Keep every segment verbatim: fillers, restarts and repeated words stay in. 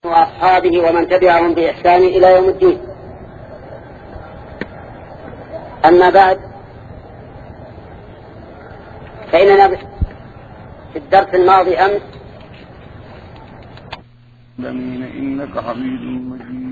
وأصحابه ومن تبعهم بإحسان إلى يوم الدين. أما بعد، فإننا في الدرس الماضي أمس إنك حميد مجيد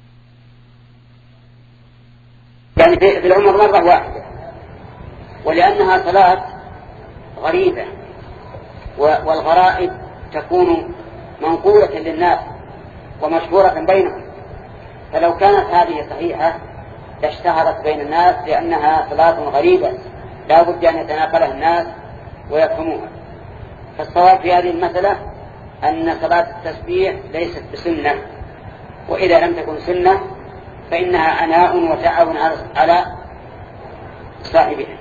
يعني في العمر مرة واحدة، ولأنها صلاة غريبة والغرائب تكون منقولة للناس ومشهورة بينهم، فلو كانت هذه صحيحة لاشتهرت بين الناس لأنها صلاة غريبة لا بد أن يتناقلها الناس ويفهموها. فالصواب في هذه المسألة أن صلاة التسبيح ليست بسنة، وإذا لم تكن سنة فإنها عناء وتعب على صاحبها.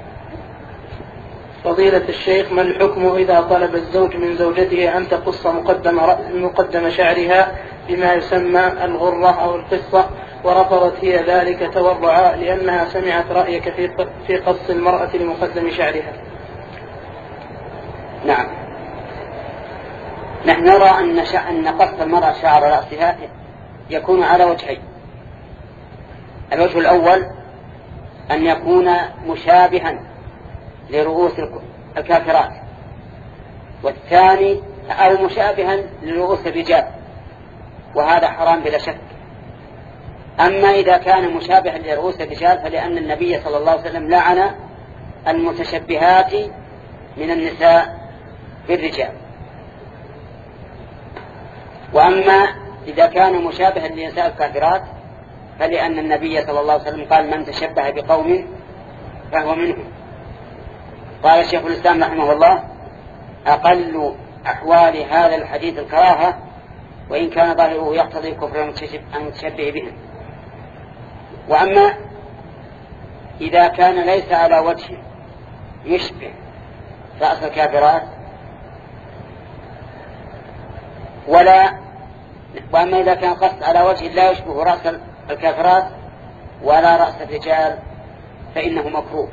فضيلة الشيخ، ما الحكم إذا طلب الزوج من زوجته أن تقص مقدم, مقدم شعرها بما يسمى الغرة أو القصة، ورفضت هي ذلك تورعا لأنها سمعت رأيك في قص المرأة لمقدم شعرها؟ نعم، نحن نرى أن, أن قص المرأة شعر رأسها يكون على وجهين. الوجه الأول أن يكون مشابها لرؤوس الكافرات، والثاني أو مشابها لرؤوس الرجال، وهذا حرام بلا شك. أما إذا كان مشابها لرؤوس الرجال فلأن النبي صلى الله عليه وسلم لعن المتشبهات من النساء بالرجال. وأما إذا كان مشابها لنساء الكافرات فلأن النبي صلى الله عليه وسلم قال من تشبه بقوم فهو منهم. قال الشيخ الإسلام رحمه الله أقل أحوال هذا الحديث الكراهة، وإن كان ظاهره يقتضي كفر المتشبه بهم. وأما إذا كان ليس على وجه يشبه رأس الكافرات ولا وأما إذا كان قصد على وجه لا يشبه رأس الكافرات ولا رأس الرجال فإنه مكروه،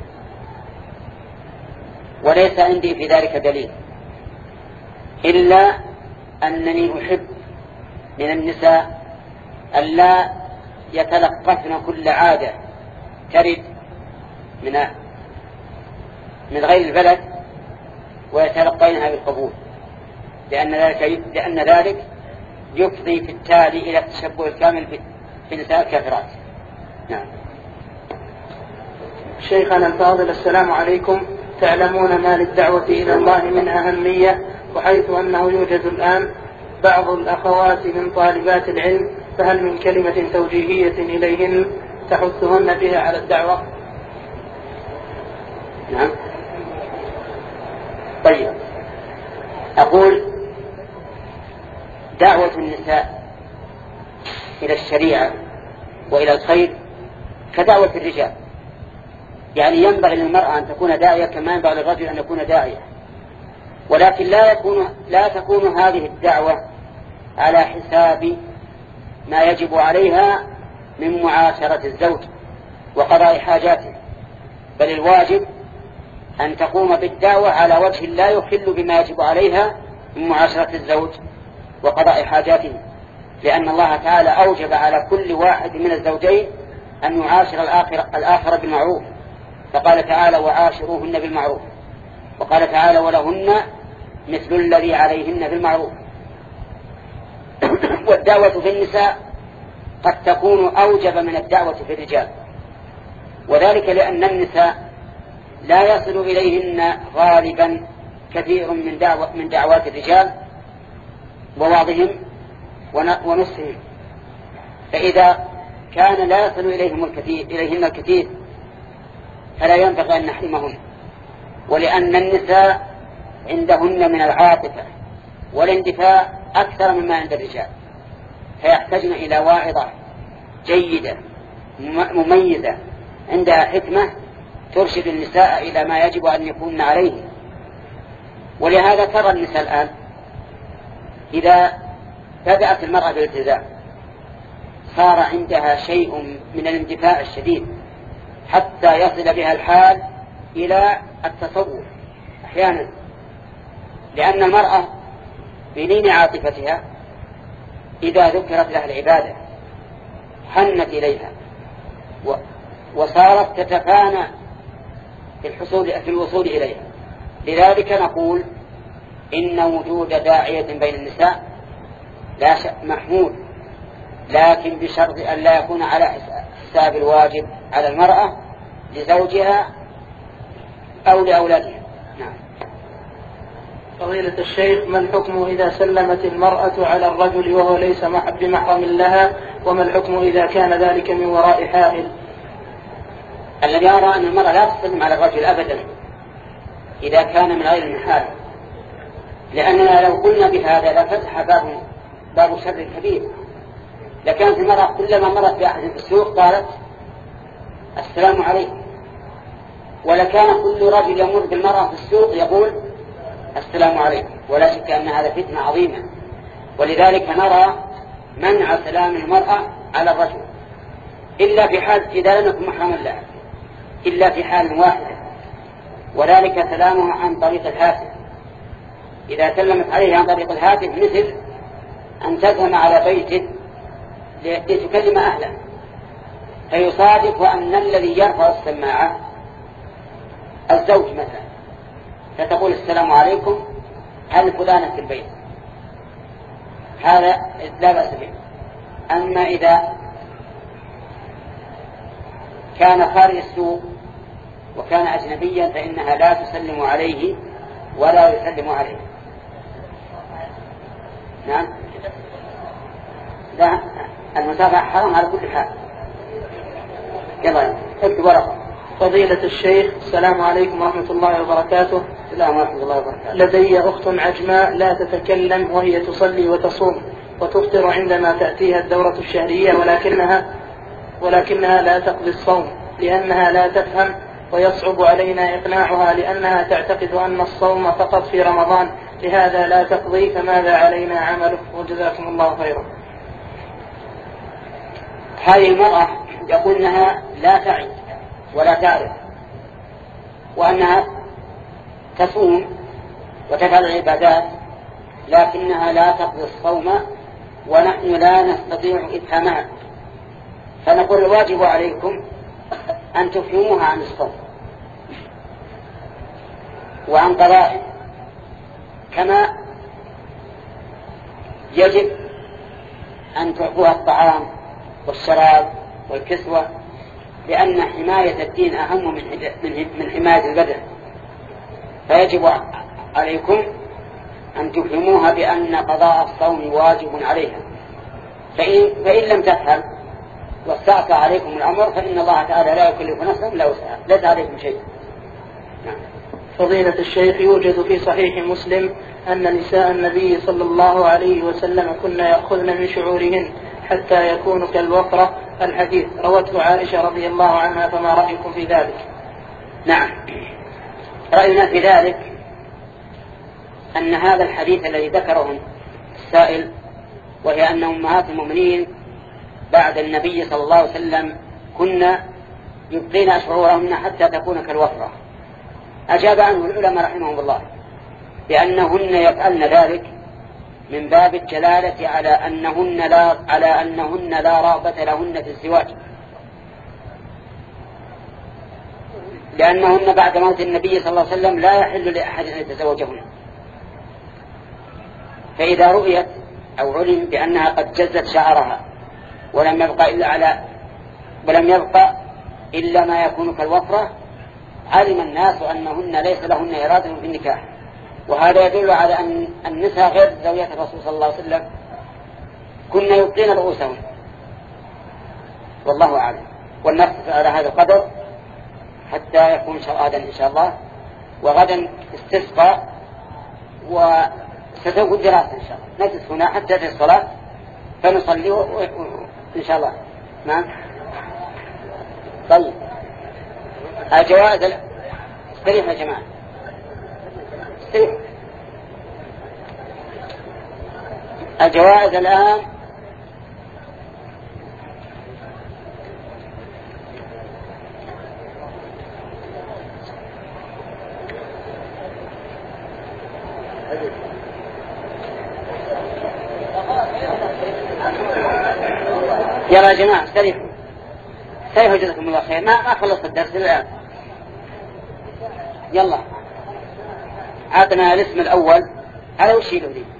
وليس عندي في ذلك دليل، إلا أنني أحب من النساء ألا يتلقفن كل عادة ترد من من غير البلد ويتلقينها بالقبول، لأن ذلك لأن ذلك يفضي في التالي إلى التشبه الكامل في نساء الكافرات. نعم. شيخنا الفاضل، السلام عليكم. تعلمون ما للدعوة إلى الله من أهمية، وحيث أنه يوجد الآن بعض الأخوات من طالبات العلم، فهل من كلمة توجيهية إليهن تحثهن بها على الدعوة؟ نعم. طيب، أقول دعوة النساء إلى الشريعة وإلى الخير كدعوة الرجال، يعني ينبغي للمرأة أن تكون داعية كما ينبغي للرجل أن يكون داعية، ولكن لا يكون لا تكون هذه الدعوة على حساب ما يجب عليها من معاشرة الزوج وقضاء حاجاته، بل الواجب أن تقوم بالدعوة على وجه لا يخل بما يجب عليها من معاشرة الزوج وقضاء حاجاته، لأن الله تعالى أوجب على كل واحد من الزوجين أن يعاشر الآخر, الآخر بالمعروف، فقال تعالى وعاشروهن بالمعروف، وقال تعالى ولهن مثل الذي عليهن بالمعروف. والدعوة في النساء قد تكون أوجب من الدعوة في الرجال، وذلك لأن النساء لا يصل إليهن غالبا كثير من, دعوة من دعوات الرجال ووعظهم ونصهم، فإذا كان لا يصل إليهم الكثير إليهن الكثير فلا ينبغي أن نحرمهن، ولأن النساء عندهن من العاطفة والاندفاع أكثر مما عند الرجال، فيحتاجن إلى واعظة جيدة مميزة عندها حكمة ترشد النساء إلى ما يجب أن يكون عليه. ولهذا ترى النساء الآن إذا بدأت المرأة بالالتزام صار عندها شيء من الاندفاع الشديد حتى يصل بها الحال إلى التصور أحيانا، لأن المرأة بلين عاطفتها إذا ذكرت لها العبادة حنت إليها وصارت تتفانى في الحصول في الوصول إليها. لذلك نقول إن وجود داعية بين النساء لا شك محمود، لكن بشرط أن لا يكون على حساب الواجب على المرأة لزوجها أو لأولادها. نعم. فضيلة الشيخ، ما الحكم إذا سلمت المرأة على الرجل وهو ليس بمحرم لها، وما الحكم إذا كان ذلك من وراء حائل؟ الذي يرى أن المرأة لا تسلم على الرجل أبدا إذا كان من غير المحارم، لأننا لو قلنا بهذا لفتح باب باب شر كبير. لكانت المرأة كلما مرت بأحد في السوق قالت السلام عليكم، ولكان كل رجل يمر بالمرأة في السوق يقول السلام عليكم، ولا شك أن هذا فتنة عظيمة. ولذلك نرى منع سلام المرأة على الرجل إلا في حال إذا لم يكن محرما لها، إلا في حال واحدة، وذلك سلامها عن طريق الهاتف. إذا سلمت عليه عن طريق الهاتف مثل أن تذهب على بيته لتكلم أهله، فيصادف أن الذي يرفع السماعة الزوج مثلا، فتقول السلام عليكم، هل فلانة في البيت؟ هذا لا بأس به. أما إذا كان خارج السوق وكان أجنبيا فإنها لا تسلم عليه ولا يسلم عليه. نعم. لا، المسافة حرام على كل حال. يلا اكتب ورقة. فضيلة الشيخ، السلام عليكم ورحمة الله وبركاته. السلام ورحمة الله وبركاته. لدي أخت عجماء لا تتكلم وهي تصلي وتصوم وتفطر عندما تأتيها الدورة الشهرية، ولكنها ولكنها لا تقضي الصوم لأنها لا تفهم، ويصعب علينا إقناعها لأنها تعتقد أن الصوم فقط في رمضان، لهذا لا تقضي، فماذا علينا عمله؟ وجزاكم الله خيرا. هذه المرأة يقول أنها لا تعي ولا تعرف، وأنها تصوم وتفعل العبادات، لكنها لا تقضي الصوم ونحن لا نستطيع إفهامها، فنقول الواجب عليكم أن تفهموها عن الصوم وعن قضائه، كما يجب أن تعطوها الطعام والشراب والكسوة، لأن حماية الدين أهم من حماية البدن. فيجب عليكم أن تفهموها بأن قضاء الصوم واجب عليها، فإن, فإن لم تفهم واستعصى عليكم الأمر فإن الله تعالى لا يكلف نفسا إلا وسعها، ليس عليكم شيء. نعم. فضيلة الشيخ، يوجد في صحيح مسلم أن نساء النبي صلى الله عليه وسلم كن يأخذن من شعورهن حتى يكون كالوفرة، الحديث روته عائشة رضي الله عنها، فما رأيكم في ذلك؟ نعم، رأينا في ذلك أن هذا الحديث الذي ذكره السائل، وهي أن أمهات المؤمنين بعد النبي صلى الله عليه وسلم كنا يبقين شعورهن حتى تكون كالوفرة، أجاب عنه العلماء رحمهم الله بأنهن يفعلن ذلك من باب الجلالة على أنهن لا, على أنهن لا رغبة لهن في الزواج، لأنهن بعد موت النبي صلى الله عليه وسلم لا يحل لأحد أن يتزوجهن. فإذا رؤيت أو علم بأنها قد جزت شعرها ولم يبقى إلا على ولم يبقى إلا ما يكون كالوفرة، علم الناس أنهن ليس لهن إرادة في النكاح. وهذا يدل على أن النساء غير زوجات الرسول صلى الله عليه وسلم كنا يبقين رؤوسهم، والله أعلم. والنقص على هذا القدر حتى يكون غدا إن شاء الله، وغدا استسقى وستكون دراسة إن شاء الله، نجلس هنا حتى في الصلاة فنصلي و... و... إن شاء الله. نعم. طيب الجوائز ال... استريح يا جماعة، استريح. الجوائز الآن Thank you. يلا يا جماعة استريحوا استريحوا جزاكم الله خير. ما ما خلصت الدرس الآن. يلا عطنا الاسم الأول على وش يلو دي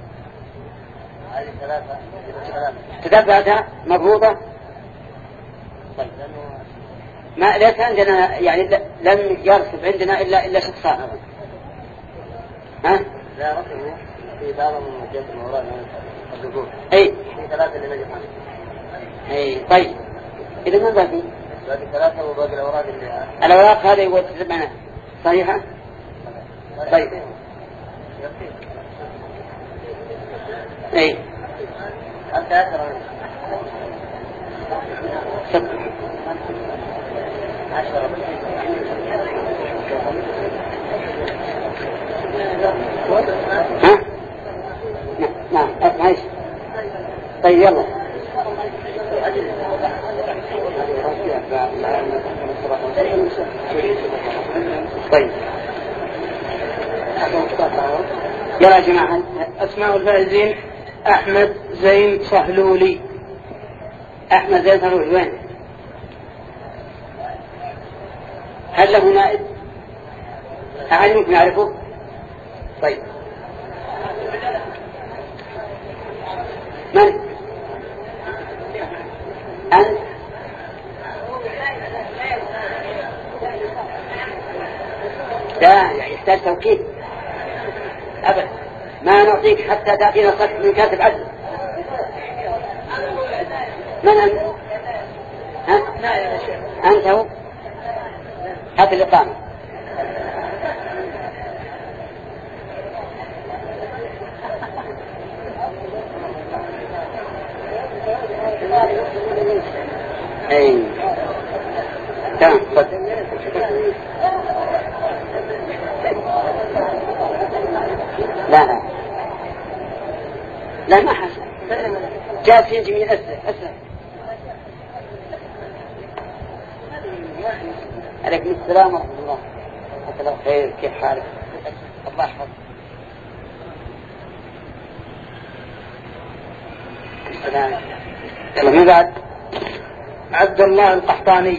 تتبعتها مضبوطة. طيب ما ليس عندنا يعني لم يرسب عندنا إلا إلا شخصان. ها؟ لا رسبوا في بعض من جهة الموراد الذكور. أي. في ثلاثة اللي نجحوا. أي طيب. إذا ما باقي؟ باقي ثلاثة وباقي الأوراق اللي. الأوراق هذه وتتبعنا صحيحة؟ طيب. أي. أنت أكثر. سبع. عشرة. ها؟ نعم نعم. طيب يلا. طيب يلا يا جماعة. أسماء الفائزين أحمد زين صهلولي. أحمد زين صهلولي وين؟ هل له نائب؟ أحد ممكن يعرفه؟ طيب من؟ أنت؟ لا يحتاج توكيد أبدا. ما نعطيك حتى تأتينا صك من كاتب عدل. من أنت؟ ها؟ أنت هو؟ هات الإقامة. أي تمام صدق. لا لا لا ما حسن جالس ينجي من أسر أسر. عليكم السلام ورحمة الله. حتى لو خير كيف حالك؟ الله يحفظك. السلام. يلا من بعد؟ عبد الله القحطاني.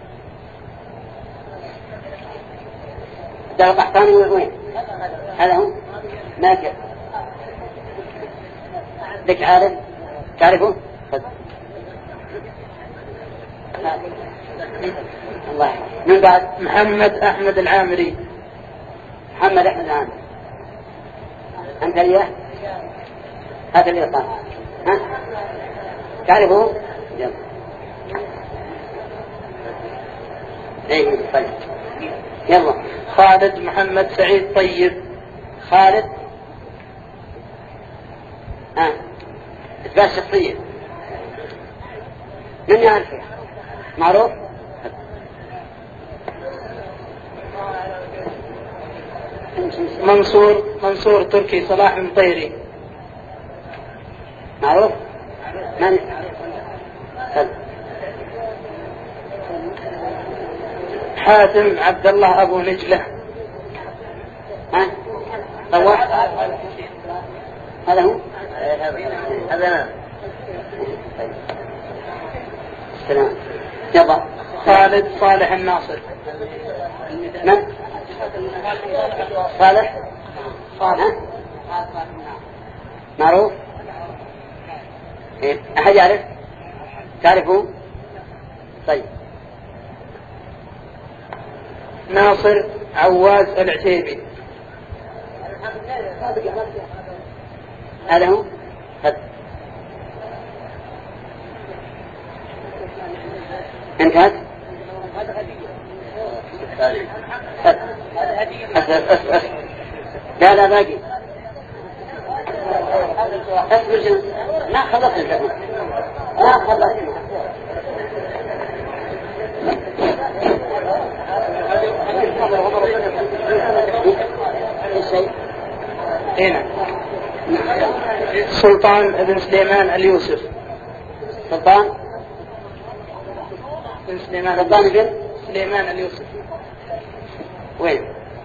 عبد الله القحطاني وين؟ هذا هو؟ ناجح. لك عارف؟ تعرفه؟ الله. من بعد؟ محمد أحمد العامري. محمد أحمد العامري. أنت إياه؟ هذا اللي يطلع. ها؟ تعرفه؟ يلا. ايه طيب يلا. خالد محمد سعيد طيب. خالد ها إثبات شخصية من يعرفه معروف. منصور منصور تركي صلاح المطيري. معروف من؟ حاتم عبد الله أبو نجلة. ها طوح هذا هو؟ هذا أنا. السلام. يلا. خالد صالح الناصر. من؟ صالح صالح معروف. إيه؟ أحد يعرف؟ تعرفه؟ طيب. ناصر عواز العتيبي. هذا هو؟ هذا. انتهت؟ لا لا باقي. اصبر جنس. ما خلصت الجنس. ما خلصت. الشيء هنا سلطان بن سليمان اليوسف. سلطان بن سليمان سلطان بن سليمان اليوسف. وين؟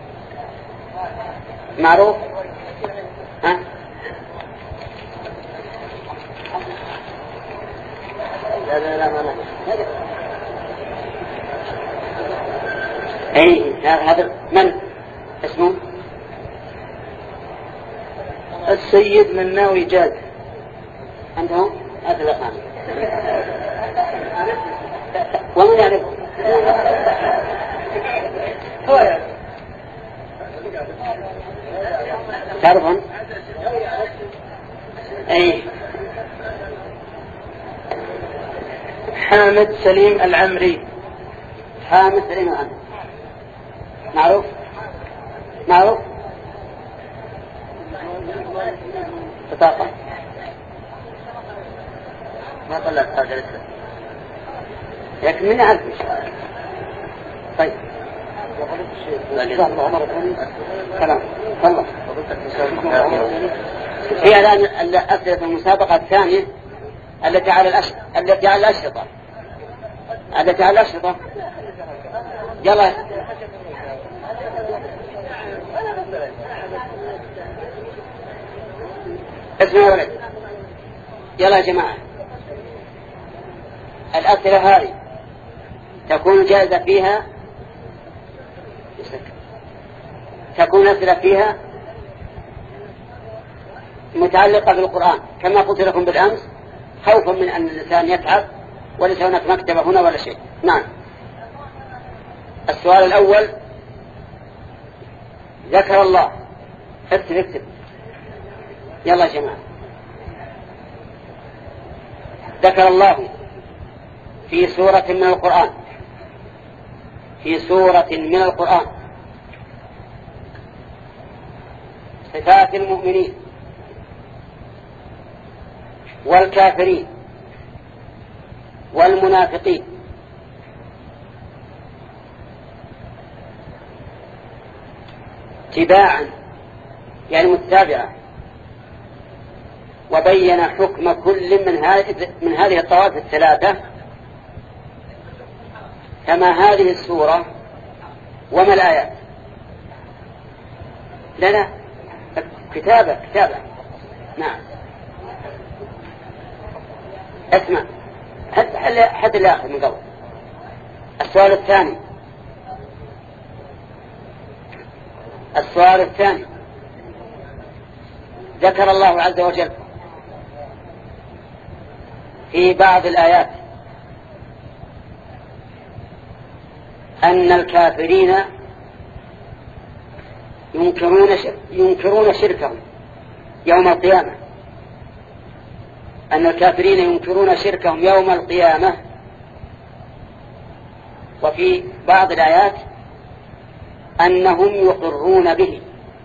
معروف؟ ها؟ لا لا ما أي هذا من اسمه السيد مناوي جاد. عندهم هذا الأقام ومن يعرفه تعرفون أي حامد سليم العمري. حامد سليم العمري معروف معروف بطاقة ما طلعت هذا لسه لكن من يعرف طيب كلام والله هي الآن أسئلة المسابقة الثانية التي على الأش... التي على الأشرطة التي على الأشرطة يلا اسمعوا يا ولد يلا يا جماعة الأسئلة هذه تكون جائزة فيها تكون أسئلة فيها متعلقة بالقرآن كما قلت لكم بالأمس خوفا من أن الإنسان يتعب وليس هناك مكتبة هنا ولا شيء. نعم السؤال الأول ذكر الله اكتب اكتب يلا يا جماعة ذكر الله في سورة من القرآن في سورة من القرآن صفات المؤمنين والكافرين والمنافقين تباعا يعني متتابعة وبين حكم كل من هذه من هذه الطوائف الثلاثة كما هذه السورة وما الآيات. لا لا كتابة كتابة. نعم اسمع حتى حتى الآخر من قبل. السؤال الثاني السؤال الثاني ذكر الله عز وجل في بعض الآيات أن الكافرين ينكرون ينكرون شركهم يوم القيامة أن الكافرين ينكرون شركهم يوم القيامة. وفي بعض الآيات أنهم يقرون به.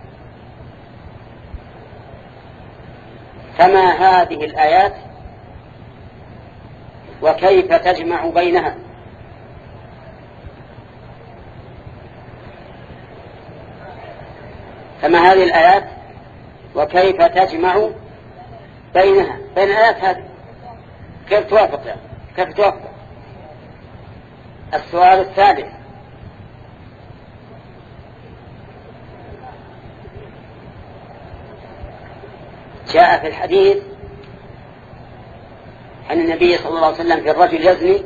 فما هذه الآيات وكيف تجمع بينها؟ فما هذه الآيات وكيف تجمع بينها بين الآيات هذه؟ كيف توافق يعني؟ كيف توافق؟ السؤال الثالث جاء في الحديث عن النبي صلى الله عليه وسلم في الرجل يزني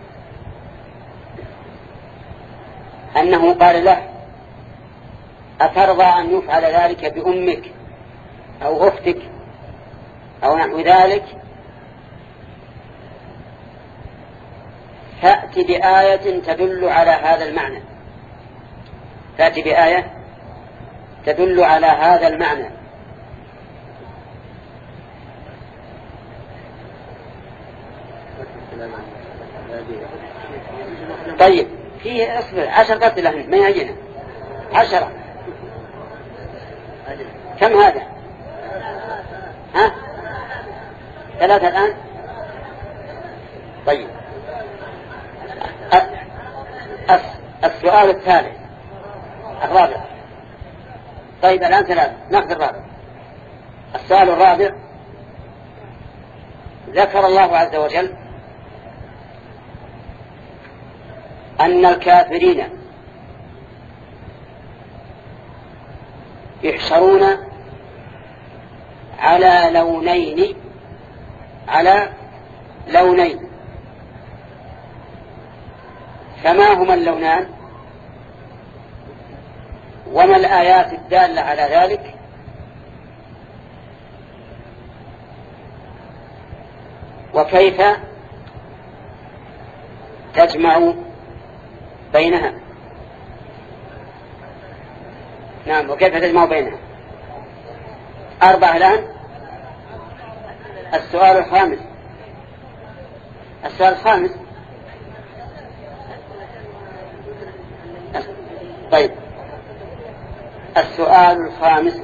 أنه قال له أترضى أن يفعل ذلك بأمك أو أختك أو نحو ذلك؟ فأتي بآية تدل على هذا المعنى. فأتي بآية تدل على هذا المعنى. طيب فيه أصبر عشر قتلة ما يجينا عشرة. كم هذا؟ ها ثلاثة الآن. طيب السؤال الثالث الرابع. طيب الآن ثلاثة نأخذ الرابع. السؤال الرابع ذكر الله عز وجل أن الكافرين يحشرون على لونين على لونين فما هما اللونان وما الآيات الدالة على ذلك وكيف تجمع بينها؟ نعم، وكيف تجمع بينها؟ أربعة الآن. السؤال الخامس السؤال الخامس طيب السؤال الخامس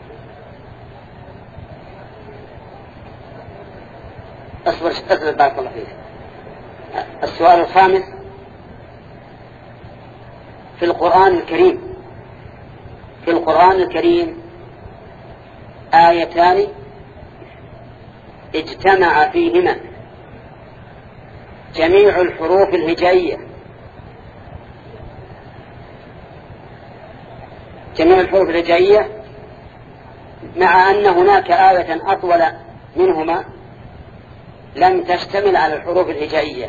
أصبر أصبر بارك الله فيك. السؤال الخامس في القرآن الكريم في القرآن الكريم آيتان اجتمع فيهما جميع الحروف الهجائية جميع الحروف الهجائية مع أن هناك آية أطول منهما لم تشتمل على الحروف الهجائية.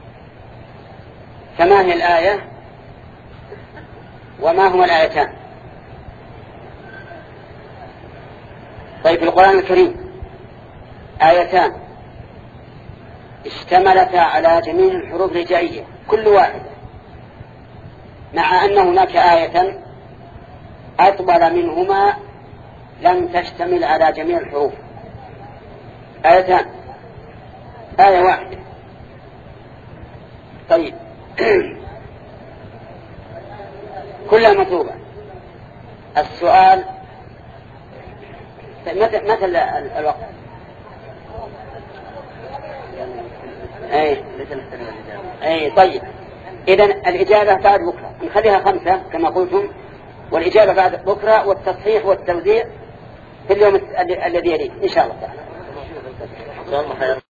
فما هي الآية وما هما الآيتان؟ طيب في القرآن الكريم آيتان اشتملتا على جميع الحروف الهجائية كل واحدة، مع أن هناك آية أطول منهما لم تشتمل على جميع الحروف. آيتان، آية واحدة. طيب كلها مطلوبة. السؤال متى متى الوقت؟ اي اي طيب اذا الاجابه بعد بكره، نخليها خمسه كما قلتم، والاجابه بعد بكره، والتصحيح والتوزيع في اليوم الذي يليه ان شاء الله تعالى.